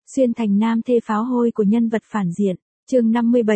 Xuyên thành nam thê pháo hôi của nhân vật phản diện. Chương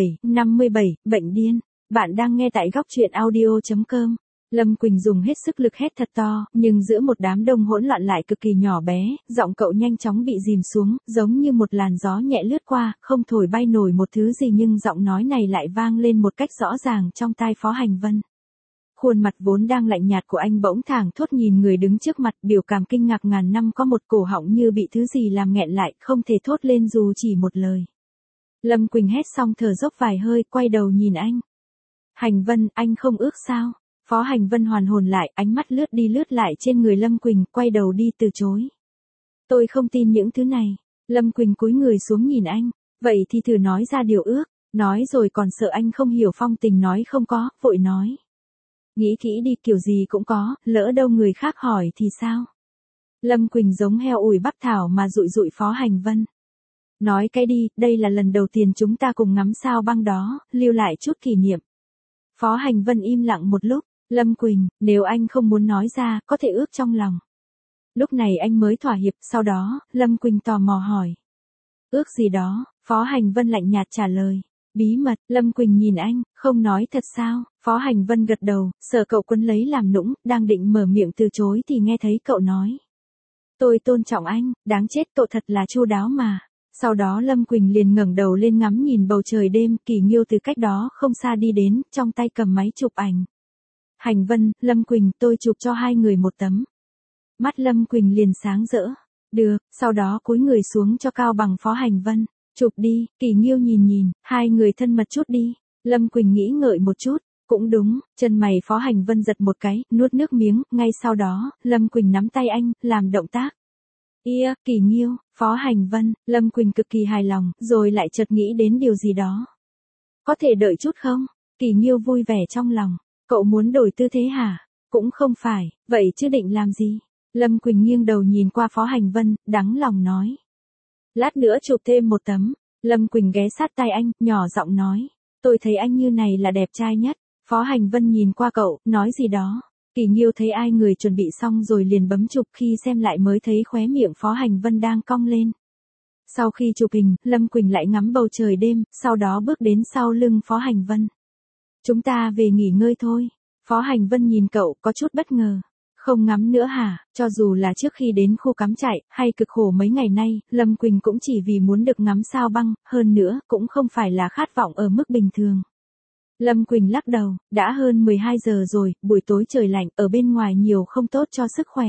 57, bệnh điên. Bạn đang nghe tại góc truyện audio.com. Lâm Quỳnh dùng hết sức lực hét thật to, nhưng giữa một đám đông hỗn loạn lại cực kỳ nhỏ bé, giọng cậu nhanh chóng bị dìm xuống, giống như một làn gió nhẹ lướt qua, không thổi bay nổi một thứ gì, nhưng giọng nói này lại vang lên một cách rõ ràng trong tai Phó Hành Vân. Khuôn mặt vốn đang lạnh nhạt của anh bỗng thảng thốt nhìn người đứng trước mặt, biểu cảm kinh ngạc ngàn năm có một, cổ họng như bị thứ gì làm nghẹn lại, không thể thốt lên dù chỉ một lời. Lâm Quỳnh hét xong thở dốc vài hơi, quay đầu nhìn anh. Hành Vân, anh không ước sao? Phó Hành Vân hoàn hồn lại, ánh mắt lướt đi lướt lại trên người Lâm Quỳnh, quay đầu đi từ chối. Tôi không tin những thứ này. Lâm Quỳnh cúi người xuống nhìn anh. Vậy thì thử nói ra điều ước. Nói rồi còn sợ anh không hiểu phong tình nói không có, vội nói. Nghĩ kỹ đi, kiểu gì cũng có, lỡ đâu người khác hỏi thì sao? Lâm Quỳnh giống heo ủi bắp thảo mà dụi dụi Phó Hành Vân. Nói cái đi, đây là lần đầu tiên chúng ta cùng ngắm sao băng đó, lưu lại chút kỷ niệm. Phó Hành Vân im lặng một lúc. Lâm Quỳnh, nếu anh không muốn nói ra, có thể ước trong lòng. Lúc này anh mới thỏa hiệp, sau đó, Lâm Quỳnh tò mò hỏi. Ước gì đó? Phó Hành Vân lạnh nhạt trả lời. Bí mật. Lâm Quỳnh nhìn anh, không nói thật sao? Phó Hành Vân gật đầu, sợ cậu quấn lấy làm nũng, đang định mở miệng từ chối thì nghe thấy cậu nói. Tôi tôn trọng anh, đáng chết, cậu thật là chu đáo mà. Sau đó Lâm Quỳnh liền ngẩng đầu lên ngắm nhìn bầu trời đêm, Kỳ Nghiêu từ cách đó không xa đi đến, trong tay cầm máy chụp ảnh. Hành Vân, Lâm Quỳnh, tôi chụp cho hai người một tấm. Mắt Lâm Quỳnh liền sáng rỡ. Được, sau đó cúi người xuống cho cao bằng Phó Hành Vân. Chụp đi, Kỳ Nghiêu nhìn, hai người thân mật chút đi. Lâm Quỳnh nghĩ ngợi một chút, cũng đúng, chân mày Phó Hành Vân giật một cái, nuốt nước miếng, ngay sau đó, Lâm Quỳnh nắm tay anh, làm động tác. Kỳ Nghiêu, Phó Hành Vân, Lâm Quỳnh cực kỳ hài lòng, rồi lại chợt nghĩ đến điều gì đó. Có thể đợi chút không? Kỳ Nghiêu vui vẻ trong lòng. Cậu muốn đổi tư thế hả? Cũng không phải, vậy chứ định làm gì? Lâm Quỳnh nghiêng đầu nhìn qua Phó Hành Vân, đắng lòng nói. Lát nữa chụp thêm một tấm. Lâm Quỳnh ghé sát tai anh, nhỏ giọng nói. Tôi thấy anh như này là đẹp trai nhất. Phó Hành Vân nhìn qua cậu, nói gì đó. Kỳ Nghiêu thấy ai người chuẩn bị xong rồi liền bấm chụp, khi xem lại mới thấy khóe miệng Phó Hành Vân đang cong lên. Sau khi chụp hình, Lâm Quỳnh lại ngắm bầu trời đêm, sau đó bước đến sau lưng Phó Hành Vân. Chúng ta về nghỉ ngơi thôi. Phó Hành Vân nhìn cậu có chút bất ngờ. Không ngắm nữa hả? Cho dù là trước khi đến khu cắm trại, hay cực khổ mấy ngày nay, Lâm Quỳnh cũng chỉ vì muốn được ngắm sao băng, hơn nữa, cũng không phải là khát vọng ở mức bình thường. Lâm Quỳnh lắc đầu, đã hơn 12 giờ rồi, buổi tối trời lạnh, ở bên ngoài nhiều không tốt cho sức khỏe.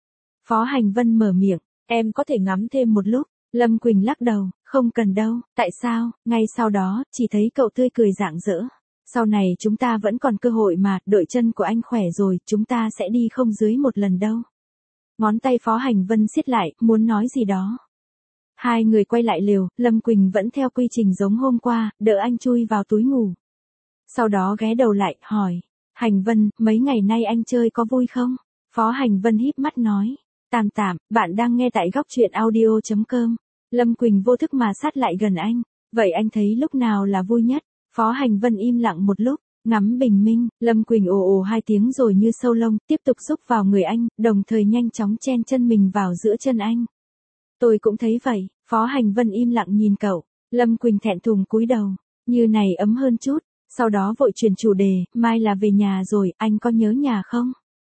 Phó Hành Vân mở miệng, em có thể ngắm thêm một lúc. Lâm Quỳnh lắc đầu, không cần đâu, tại sao? Ngay sau đó, chỉ thấy cậu tươi cười rạng rỡ. Sau này chúng ta vẫn còn cơ hội mà, đợi chân của anh khỏe rồi, chúng ta sẽ đi không dưới một lần đâu. Ngón tay Phó Hành Vân siết lại, muốn nói gì đó. Hai người quay lại lều, Lâm Quỳnh vẫn theo quy trình giống hôm qua, đỡ anh chui vào túi ngủ. Sau đó ghé đầu lại, hỏi. Hành Vân, mấy ngày nay anh chơi có vui không? Phó Hành Vân híp mắt nói. Tạm tạm, bạn đang nghe tại góc truyện audio.com. Lâm Quỳnh vô thức mà sát lại gần anh. Vậy anh thấy lúc nào là vui nhất? Phó Hành Vân im lặng một lúc, ngắm bình minh. Lâm Quỳnh ồ ồ hai tiếng rồi như sâu lông, tiếp tục xúc vào người anh, đồng thời nhanh chóng chen chân mình vào giữa chân anh. Tôi cũng thấy vậy. Phó Hành Vân im lặng nhìn cậu. Lâm Quỳnh thẹn thùng cúi đầu. Như này ấm hơn chút. Sau đó vội chuyển chủ đề, mai là về nhà rồi, anh có nhớ nhà không?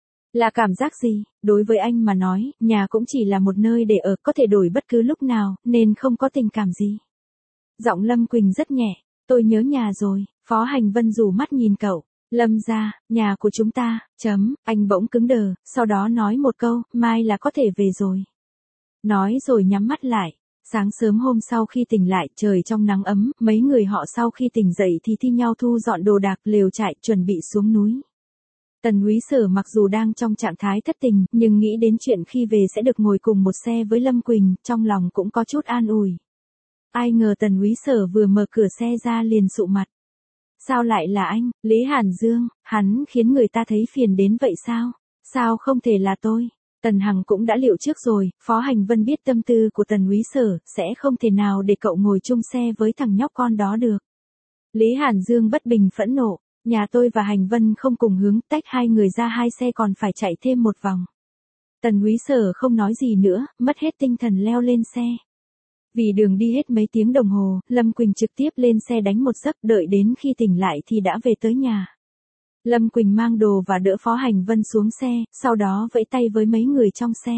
Là cảm giác gì? Đối với anh mà nói, nhà cũng chỉ là một nơi để ở, có thể đổi bất cứ lúc nào, nên không có tình cảm gì. Giọng Lâm Quỳnh rất nhẹ. Tôi nhớ nhà rồi. Phó Hành Vân rủ mắt nhìn cậu. Lâm gia, nhà của chúng ta, anh bỗng cứng đờ, sau đó nói một câu, mai là có thể về rồi. Nói rồi nhắm mắt lại. Sáng sớm hôm sau khi tỉnh lại, trời trong nắng ấm, mấy người họ sau khi tỉnh dậy thì thi nhau thu dọn đồ đạc, lều trại, chuẩn bị xuống núi. Tần Úy Sở mặc dù đang trong trạng thái thất tình, nhưng nghĩ đến chuyện khi về sẽ được ngồi cùng một xe với Lâm Quỳnh, trong lòng cũng có chút an ủi. Ai ngờ Tần Úy Sở vừa mở cửa xe ra liền sụ mặt. Sao lại là anh, Lý Hàn Dương, hắn khiến người ta thấy phiền đến vậy sao? Sao không thể là tôi? Tần Hằng cũng đã liệu trước rồi, Phó Hành Vân biết tâm tư của Tần Úy Sở, sẽ không thể nào để cậu ngồi chung xe với thằng nhóc con đó được. Lý Hàn Dương bất bình phẫn nộ, nhà tôi và Hành Vân không cùng hướng, tách hai người ra hai xe còn phải chạy thêm một vòng. Tần Úy Sở không nói gì nữa, mất hết tinh thần leo lên xe. Vì đường đi hết mấy tiếng đồng hồ, Lâm Quỳnh trực tiếp lên xe đánh một giấc, đợi đến khi tỉnh lại thì đã về tới nhà. Lâm Quỳnh mang đồ và đỡ Phó Hành Vân xuống xe, sau đó vẫy tay với mấy người trong xe.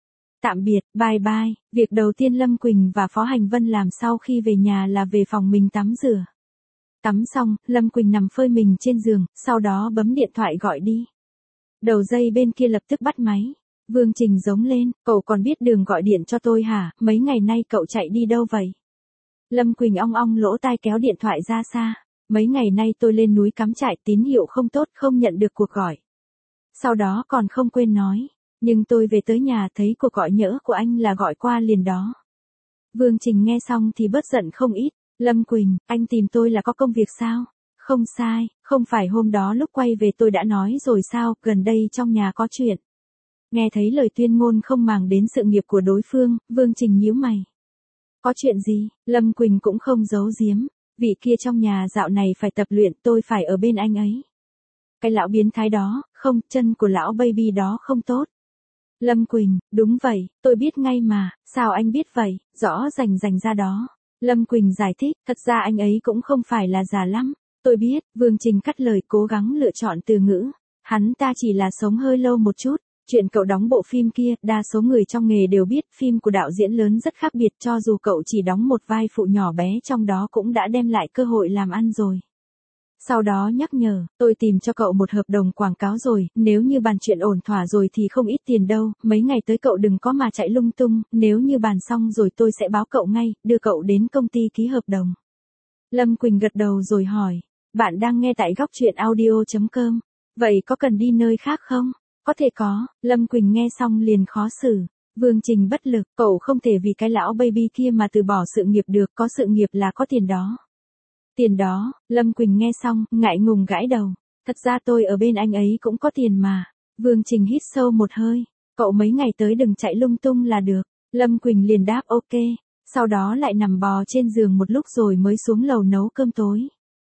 Tạm biệt, bye bye. Việc đầu tiên Lâm Quỳnh và Phó Hành Vân làm sau khi về nhà là về phòng mình tắm rửa. Tắm xong, Lâm Quỳnh nằm phơi mình trên giường, sau đó bấm điện thoại gọi đi. Đầu dây bên kia lập tức bắt máy. Vương Trình giống lên, cậu còn biết đường gọi điện cho tôi hả, mấy ngày nay cậu chạy đi đâu vậy? Lâm Quỳnh ong ong lỗ tai kéo điện thoại ra xa. Mấy ngày nay tôi lên núi cắm trại, tín hiệu không tốt, không nhận được cuộc gọi. Sau đó còn không quên nói, nhưng tôi về tới nhà thấy cuộc gọi nhỡ của anh là gọi qua liền đó. Vương Trình nghe xong thì bớt giận không ít. Lâm Quỳnh, anh tìm tôi là có công việc sao? Không sai, không phải hôm đó lúc quay về tôi đã nói rồi sao, gần đây trong nhà có chuyện. Nghe thấy lời tuyên ngôn không màng đến sự nghiệp của đối phương, Vương Trình nhíu mày. Có chuyện gì? Lâm Quỳnh cũng không giấu giếm. Vị kia trong nhà dạo này phải tập luyện, tôi phải ở bên anh ấy. Cái lão biến thái đó, không, chân của lão baby đó không tốt. Lâm Quỳnh, đúng vậy, tôi biết ngay mà, sao anh biết vậy, rõ rành ra đó. Lâm Quỳnh giải thích, thật ra anh ấy cũng không phải là già lắm. Tôi biết, Vương Trình cắt lời cố gắng lựa chọn từ ngữ. Hắn ta chỉ là sống hơi lâu một chút. Chuyện cậu đóng bộ phim kia, đa số người trong nghề đều biết phim của đạo diễn lớn rất khác biệt, cho dù cậu chỉ đóng một vai phụ nhỏ bé trong đó cũng đã đem lại cơ hội làm ăn rồi. Sau đó nhắc nhở, tôi tìm cho cậu một hợp đồng quảng cáo rồi, nếu như bàn chuyện ổn thỏa rồi thì không ít tiền đâu, mấy ngày tới cậu đừng có mà chạy lung tung, nếu như bàn xong rồi tôi sẽ báo cậu ngay, đưa cậu đến công ty ký hợp đồng. Lâm Quỳnh gật đầu rồi hỏi, bạn đang nghe tại góc truyện audio.com, vậy có cần đi nơi khác không? Có thể có, Lâm Quỳnh nghe xong liền khó xử. Vương Trình bất lực, cậu không thể vì cái lão baby kia mà từ bỏ sự nghiệp được, có sự nghiệp là có tiền đó. Tiền đó, Lâm Quỳnh nghe xong, ngại ngùng gãi đầu. Thật ra tôi ở bên anh ấy cũng có tiền mà. Vương Trình hít sâu một hơi. Cậu mấy ngày tới đừng chạy lung tung là được. Lâm Quỳnh liền đáp ok. Sau đó lại nằm bò trên giường một lúc rồi mới xuống lầu nấu cơm tối.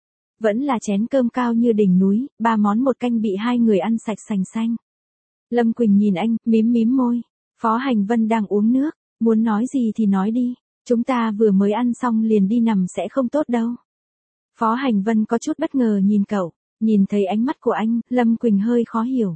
Vẫn là chén cơm cao như đỉnh núi, 3 món một canh bị hai người ăn sạch sành xanh. Lâm Quỳnh nhìn anh, mím môi. Phó Hành Vân đang uống nước. Muốn nói gì thì nói đi. Chúng ta vừa mới ăn xong liền đi nằm sẽ không tốt đâu. Phó Hành Vân có chút bất ngờ nhìn cậu, nhìn thấy ánh mắt của anh, Lâm Quỳnh hơi khó hiểu.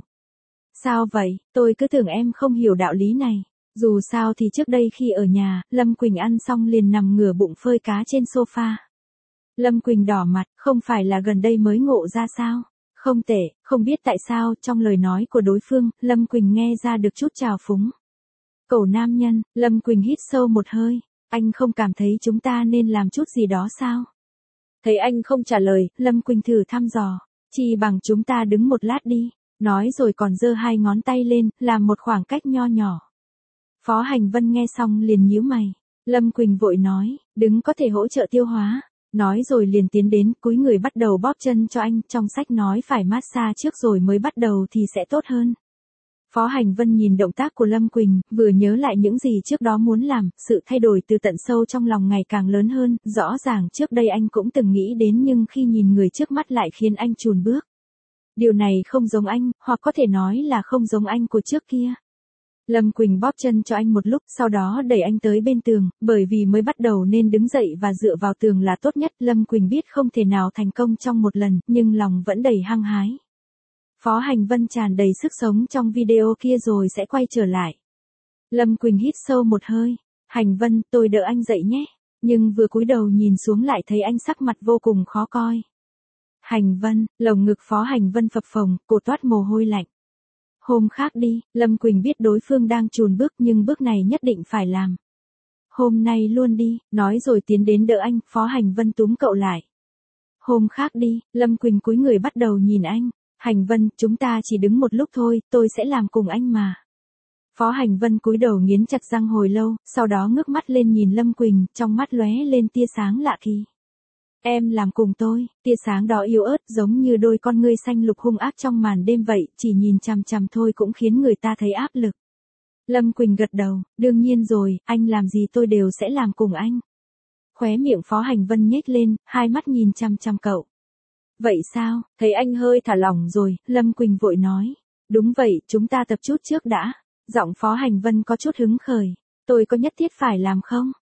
Sao vậy, tôi cứ tưởng em không hiểu đạo lý này. Dù sao thì trước đây khi ở nhà, Lâm Quỳnh ăn xong liền nằm ngửa bụng phơi cá trên sofa. Lâm Quỳnh đỏ mặt, không phải là gần đây mới ngộ ra sao? Không tệ, không biết tại sao, trong lời nói của đối phương, Lâm Quỳnh nghe ra được chút trào phúng. Cậu nam nhân, Lâm Quỳnh hít sâu một hơi, anh không cảm thấy chúng ta nên làm chút gì đó sao? Thấy anh không trả lời, Lâm Quỳnh thử thăm dò, chỉ bằng chúng ta đứng một lát đi, nói rồi còn giơ 2 ngón tay lên, làm một khoảng cách nho nhỏ. Phó Hành Vân nghe xong liền nhíu mày, Lâm Quỳnh vội nói, đứng có thể hỗ trợ tiêu hóa, nói rồi liền tiến đến, cúi người bắt đầu bóp chân cho anh, trong sách nói phải massage trước rồi mới bắt đầu thì sẽ tốt hơn. Phó Hành Vân nhìn động tác của Lâm Quỳnh, vừa nhớ lại những gì trước đó muốn làm, sự thay đổi từ tận sâu trong lòng ngày càng lớn hơn, rõ ràng trước đây anh cũng từng nghĩ đến nhưng khi nhìn người trước mắt lại khiến anh chùn bước. Điều này không giống anh, hoặc có thể nói là không giống anh của trước kia. Lâm Quỳnh bóp chân cho anh một lúc, sau đó đẩy anh tới bên tường, bởi vì mới bắt đầu nên đứng dậy và dựa vào tường là tốt nhất. Lâm Quỳnh biết không thể nào thành công trong một lần, nhưng lòng vẫn đầy hăng hái. Phó Hành Vân tràn đầy sức sống trong video kia rồi sẽ quay trở lại. Lâm Quỳnh hít sâu một hơi. Hành Vân, tôi đỡ anh dậy nhé. Nhưng vừa cúi đầu nhìn xuống lại thấy anh sắc mặt vô cùng khó coi. Hành Vân, lồng ngực Phó Hành Vân phập phồng, cô toát mồ hôi lạnh. Hôm khác đi, Lâm Quỳnh biết đối phương đang chùn bước nhưng bước này nhất định phải làm. Hôm nay luôn đi, nói rồi tiến đến đỡ anh, Phó Hành Vân túm cậu lại. Hôm khác đi, Lâm Quỳnh cúi người bắt đầu nhìn anh. Hành Vân, chúng ta chỉ đứng một lúc thôi, tôi sẽ làm cùng anh mà. Phó Hành Vân cúi đầu nghiến chặt răng hồi lâu, sau đó ngước mắt lên nhìn Lâm Quỳnh, trong mắt lóe lên tia sáng lạ kỳ. Em làm cùng tôi, tia sáng đó yếu ớt giống như đôi con ngươi xanh lục hung ác trong màn đêm vậy, chỉ nhìn chằm chằm thôi cũng khiến người ta thấy áp lực. Lâm Quỳnh gật đầu, đương nhiên rồi, anh làm gì tôi đều sẽ làm cùng anh. Khóe miệng Phó Hành Vân nhếch lên, hai mắt nhìn chằm chằm cậu. Vậy sao, thấy anh hơi thả lỏng rồi, Lâm Quỳnh vội nói. Đúng vậy, chúng ta tập chút trước đã. Giọng Phó Hành Vân có chút hứng khởi. Tôi có nhất thiết phải làm không?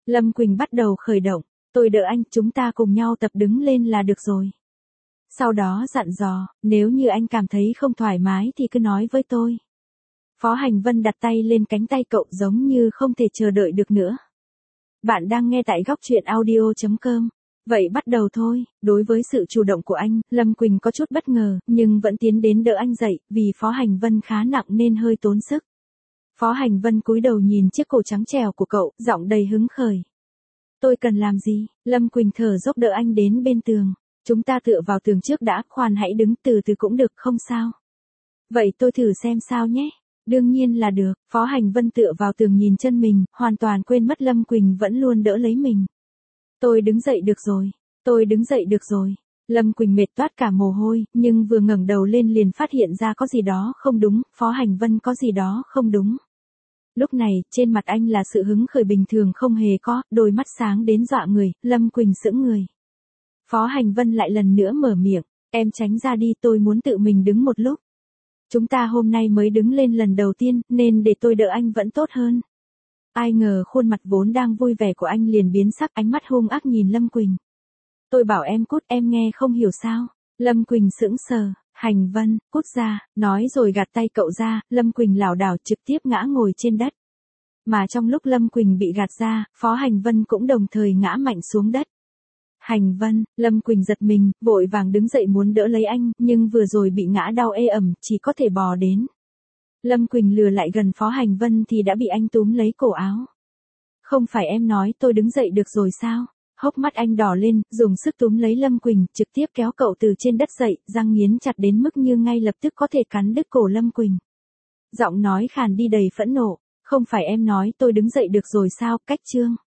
Lâm Quỳnh bắt đầu khởi động. Tôi đỡ anh, chúng ta cùng nhau tập đứng lên là được rồi. Sau đó dặn dò, nếu như anh cảm thấy không thoải mái thì cứ nói với tôi. Phó Hành Vân đặt tay lên cánh tay cậu giống như không thể chờ đợi được nữa. Bạn đang nghe tại góc truyện audio.com. Vậy bắt đầu thôi, đối với sự chủ động của anh, Lâm Quỳnh có chút bất ngờ, nhưng vẫn tiến đến đỡ anh dậy, vì Phó Hành Vân khá nặng nên hơi tốn sức. Phó Hành Vân cúi đầu nhìn chiếc cổ trắng trẻo của cậu, giọng đầy hứng khởi. Tôi cần làm gì? Lâm Quỳnh thở dốc đỡ anh đến bên tường. Chúng ta tựa vào tường trước đã, khoan hãy đứng từ từ cũng được không sao. Vậy tôi thử xem sao nhé. Đương nhiên là được, Phó Hành Vân tựa vào tường nhìn chân mình, hoàn toàn quên mất Lâm Quỳnh vẫn luôn đỡ lấy mình. Tôi đứng dậy được rồi, tôi đứng dậy được rồi. Lâm Quỳnh mệt toát cả mồ hôi, nhưng vừa ngẩng đầu lên liền phát hiện ra có gì đó không đúng, Phó Hành Vân có gì đó không đúng. Lúc này, trên mặt anh là sự hứng khởi bình thường không hề có, đôi mắt sáng đến dọa người, Lâm Quỳnh sững người. Phó Hành Vân lại lần nữa mở miệng, em tránh ra đi, tôi muốn tự mình đứng một lúc. Chúng ta hôm nay mới đứng lên lần đầu tiên, nên để tôi đỡ anh vẫn tốt hơn. Ai ngờ khuôn mặt vốn đang vui vẻ của anh liền biến sắc, ánh mắt hung ác nhìn Lâm Quỳnh. Tôi bảo em cút, em nghe không hiểu sao? Lâm Quỳnh sững sờ, Hành Vân, cút ra, nói rồi gạt tay cậu ra, Lâm Quỳnh lảo đảo trực tiếp ngã ngồi trên đất. Mà trong lúc Lâm Quỳnh bị gạt ra, Phó Hành Vân cũng đồng thời ngã mạnh xuống đất. Hành Vân, Lâm Quỳnh giật mình, vội vàng đứng dậy muốn đỡ lấy anh, nhưng vừa rồi bị ngã đau ê ẩm, chỉ có thể bò đến. Lâm Quỳnh lừa lại gần Phó Hành Vân thì đã bị anh túm lấy cổ áo. Không phải em nói tôi đứng dậy được rồi sao? Hốc mắt anh đỏ lên, dùng sức túm lấy Lâm Quỳnh, trực tiếp kéo cậu từ trên đất dậy, răng nghiến chặt đến mức như ngay lập tức có thể cắn đứt cổ Lâm Quỳnh. Giọng nói khàn đi đầy phẫn nộ, không phải em nói tôi đứng dậy được rồi sao, cách trương.